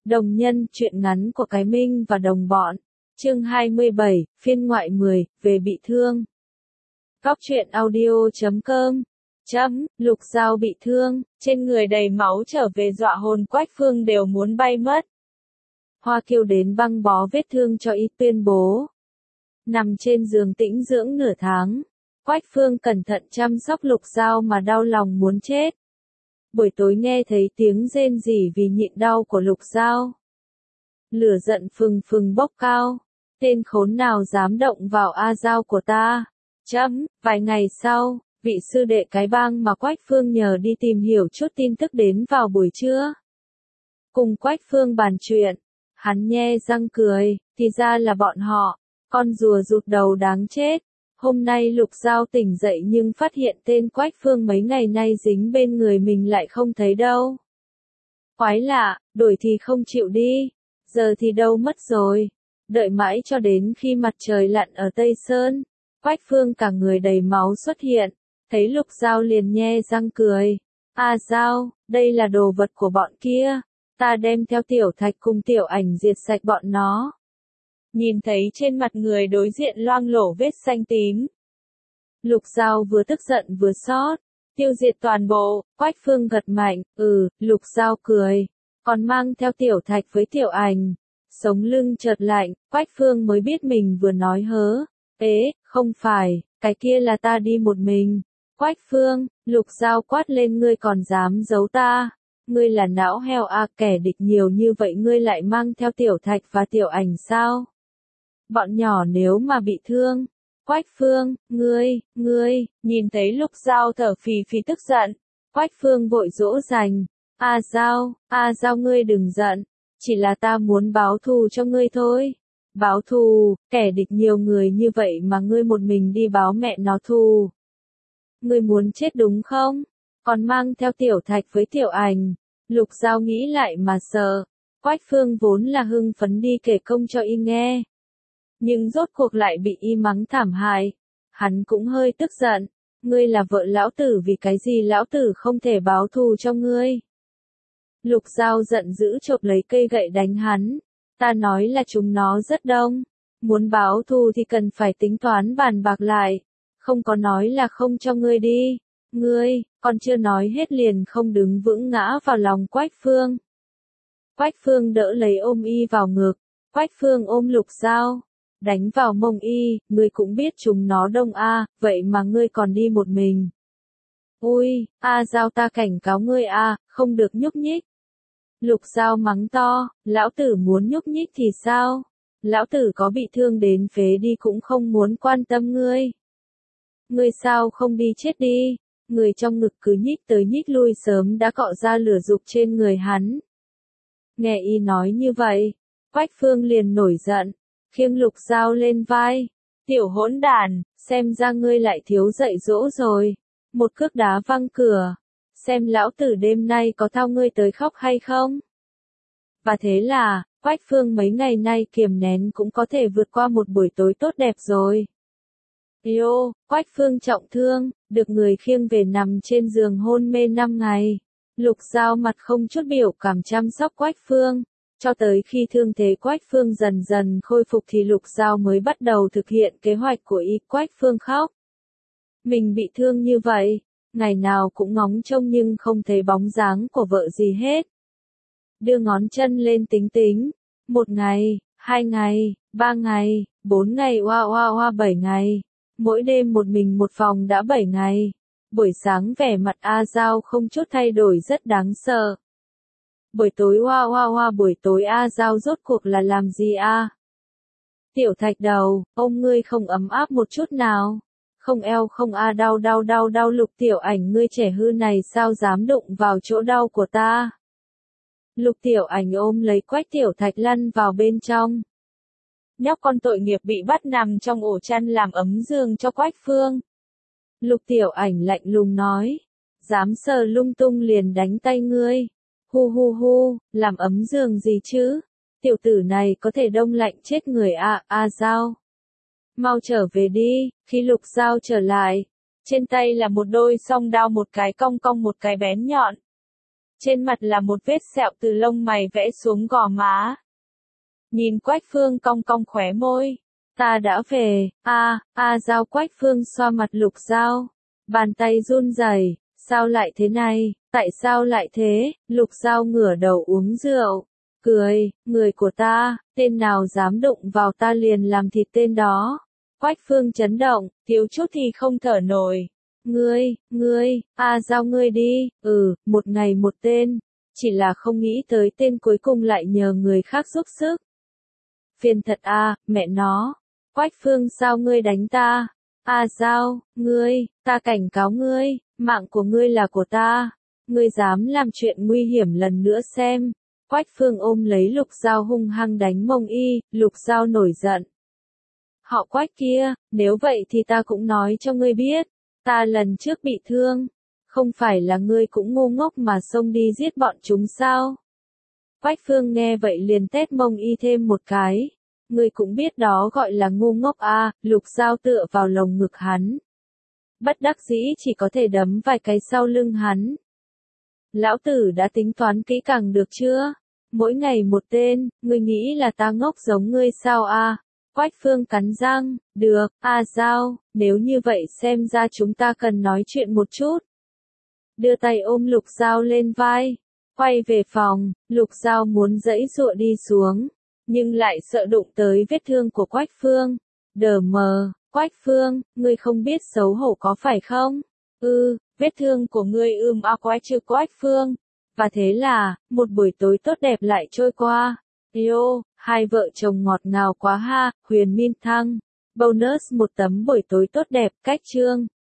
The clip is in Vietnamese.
Đồng nhân, truyện ngắn của cái Minh và đồng bọn. Chương 27, phiên ngoại 10, về bị thương. Góc truyện audio.com. Lục Giao bị thương, trên người đầy máu trở về dọa hồn Quách Phương đều muốn bay mất. Hoa Kiều đến băng bó vết thương cho y tuyên bố. Nằm trên giường tĩnh dưỡng nửa tháng. Quách Phương cẩn thận chăm sóc Lục Giao mà đau lòng muốn chết. Buổi tối nghe thấy tiếng rên rỉ vì nhịn đau của Lục Giao. Lửa giận phừng phừng bốc cao. Tên khốn nào dám động vào A Giao của ta. Vài ngày sau, vị sư đệ cái bang mà Quách Phương nhờ đi tìm hiểu chút tin tức đến vào buổi trưa. Cùng Quách Phương bàn chuyện, hắn nhe răng cười, thì ra là bọn họ, con rùa rụt đầu đáng chết. Hôm nay Lục Giao tỉnh dậy nhưng phát hiện tên Quách Phương mấy ngày nay dính bên người mình lại không thấy đâu. Quái lạ, đuổi thì không chịu đi, giờ thì đâu mất rồi. Đợi mãi cho đến khi mặt trời lặn ở Tây Sơn, Quách Phương cả người đầy máu xuất hiện, thấy Lục Giao liền nhe răng cười. A Giao, đây là đồ vật của bọn kia, ta đem theo Tiểu Thạch cùng Tiểu Ảnh diệt sạch bọn nó. Nhìn thấy trên mặt người đối diện loang lổ vết xanh tím. Lục Giao vừa tức giận vừa xót, tiêu diệt toàn bộ. Quách Phương gật mạnh, Lục Giao cười, còn mang theo Tiểu Thạch với Tiểu Ảnh. Sống lưng chợt lạnh, Quách Phương mới biết mình vừa nói hớ. Không phải, cái kia là ta đi một mình. Quách Phương, Lục Giao quát lên, ngươi còn dám giấu ta. Ngươi là não heo à, kẻ địch nhiều như vậy ngươi lại mang theo Tiểu Thạch và Tiểu Ảnh sao? Bọn nhỏ nếu mà bị thương. Quách Phương, ngươi, nhìn thấy Lục Giao thở phì phì tức giận. Quách Phương vội dỗ dành. A Giao ngươi đừng giận. Chỉ là ta muốn báo thù cho ngươi thôi. Báo thù, kẻ địch nhiều người như vậy mà ngươi một mình đi báo mẹ nó thù. Ngươi muốn chết đúng không? Còn mang theo Tiểu Thạch với Tiểu Ảnh. Lục Giao nghĩ lại mà sợ. Quách Phương vốn là hưng phấn đi kể công cho y nghe. Nhưng rốt cuộc lại bị y mắng thảm hại. Hắn cũng hơi tức giận. Ngươi là vợ lão tử, vì cái gì lão tử không thể báo thù cho ngươi? Lục Giao giận dữ chộp lấy cây gậy đánh hắn. Ta nói là chúng nó rất đông. Muốn báo thù thì cần phải tính toán bàn bạc lại. Không có nói là không cho ngươi đi. Ngươi, còn chưa nói hết liền không đứng vững ngã vào lòng Quách Phương. Quách Phương đỡ lấy ôm y vào ngực. Quách Phương ôm Lục Giao. Đánh vào mông y, ngươi cũng biết chúng nó đông a, vậy mà ngươi còn đi một mình. Ui, A Giao ta cảnh cáo ngươi a, không được nhúc nhích. Lục Giao mắng to, lão tử muốn nhúc nhích thì sao? Lão tử có bị thương đến phế đi cũng không muốn quan tâm ngươi. Ngươi sao không đi chết đi? Người trong ngực cứ nhích tới nhích lui sớm đã cọ ra lửa dục trên người hắn. Nghe y nói như vậy, Quách Phương liền nổi giận, khiêng Lục Giao lên vai. Tiểu hỗn đản, xem ra ngươi lại thiếu dạy dỗ rồi. Một cước đá văng cửa. Xem lão tử đêm nay có thao ngươi tới khóc hay không? Và thế là, Quách Phương mấy ngày nay kiềm nén cũng có thể vượt qua một buổi tối tốt đẹp rồi. Quách Phương trọng thương, được người khiêng về nằm trên giường hôn mê 5 ngày. Lục Giao mặt không chút biểu cảm chăm sóc Quách Phương. Cho tới khi thương thế Quách Phương dần dần khôi phục thì Lục Giao mới bắt đầu thực hiện kế hoạch của y. Quách Phương khóc. Mình bị thương như vậy, ngày nào cũng ngóng trông nhưng không thấy bóng dáng của vợ gì hết. Đưa ngón chân lên tính tính. 1 ngày, 2 ngày, 3 ngày, 4 ngày, 7 ngày. Mỗi đêm một mình một phòng đã 7 ngày. Buổi sáng vẻ mặt A Giao không chút thay đổi rất đáng sợ. Buổi tối buổi tối A Giao rốt cuộc là làm gì a? Tiểu Thạch đầu, ông ngươi không ấm áp một chút nào. Không eo không a, đau Lục Tiểu Ảnh ngươi trẻ hư này sao dám đụng vào chỗ đau của ta. Lục Tiểu Ảnh ôm lấy Quách Tiểu Thạch lăn vào bên trong. Nhóc con tội nghiệp bị bắt nằm trong ổ chăn làm ấm giường cho Quách Phương. Lục Tiểu Ảnh lạnh lùng nói. Dám sờ lung tung liền đánh tay ngươi. Hu, làm ấm giường gì chứ? Tiểu tử này có thể đông lạnh chết người à, A Giao. Mau trở về đi. Khi Lục Giao trở lại, trên tay là một đôi song đao, một cái cong cong một cái bén nhọn. Trên mặt là một vết sẹo từ lông mày vẽ xuống gò má. Nhìn Quách Phương cong cong khóe môi. Ta đã về, Giao. Quách Phương xoa mặt Lục Giao. Bàn tay run rẩy. Sao lại thế này, tại sao lại thế? Lục Giao ngửa đầu uống rượu. Cười, người của ta, tên nào dám đụng vào ta liền làm thịt tên đó. Quách Phương chấn động, thiếu chút thì không thở nổi. Ngươi, Giao ngươi đi, một ngày một tên. Chỉ là không nghĩ tới tên cuối cùng lại nhờ người khác giúp sức. Phiền thật mẹ nó. Quách Phương sao ngươi đánh ta? Giao, ta cảnh cáo ngươi, mạng của ngươi là của ta. Ngươi dám làm chuyện nguy hiểm lần nữa xem. Quách Phương ôm lấy Lục Giao hung hăng đánh mông y, Lục Giao nổi giận. Họ Quách kia, nếu vậy thì ta cũng nói cho ngươi biết. Ta lần trước bị thương. Không phải là ngươi cũng ngu ngốc mà xông đi giết bọn chúng sao? Quách Phương nghe vậy liền tét mông y thêm một cái. Ngươi cũng biết đó gọi là ngu ngốc Lục Giao tựa vào lồng ngực hắn. Bất đắc dĩ chỉ có thể đấm vài cái sau lưng hắn. Lão tử đã tính toán kỹ càng được chưa? Mỗi ngày một tên, ngươi nghĩ là ta ngốc giống ngươi sao Quách Phương cắn răng, được, Giao, nếu như vậy xem ra chúng ta cần nói chuyện một chút. Đưa tay ôm Lục Giao lên vai, quay về phòng, Lục Giao muốn giãy giụa đi xuống, nhưng lại sợ đụng tới vết thương của Quách Phương. Đờ mờ, Quách Phương, ngươi không biết xấu hổ có phải không? Vết thương của ngươi quái chứ Quách Phương. Và thế là, một buổi tối tốt đẹp lại trôi qua. Hai vợ chồng ngọt ngào quá ha, Huyền Minh Thăng. Bonus một tấm buổi tối tốt đẹp, cách chương.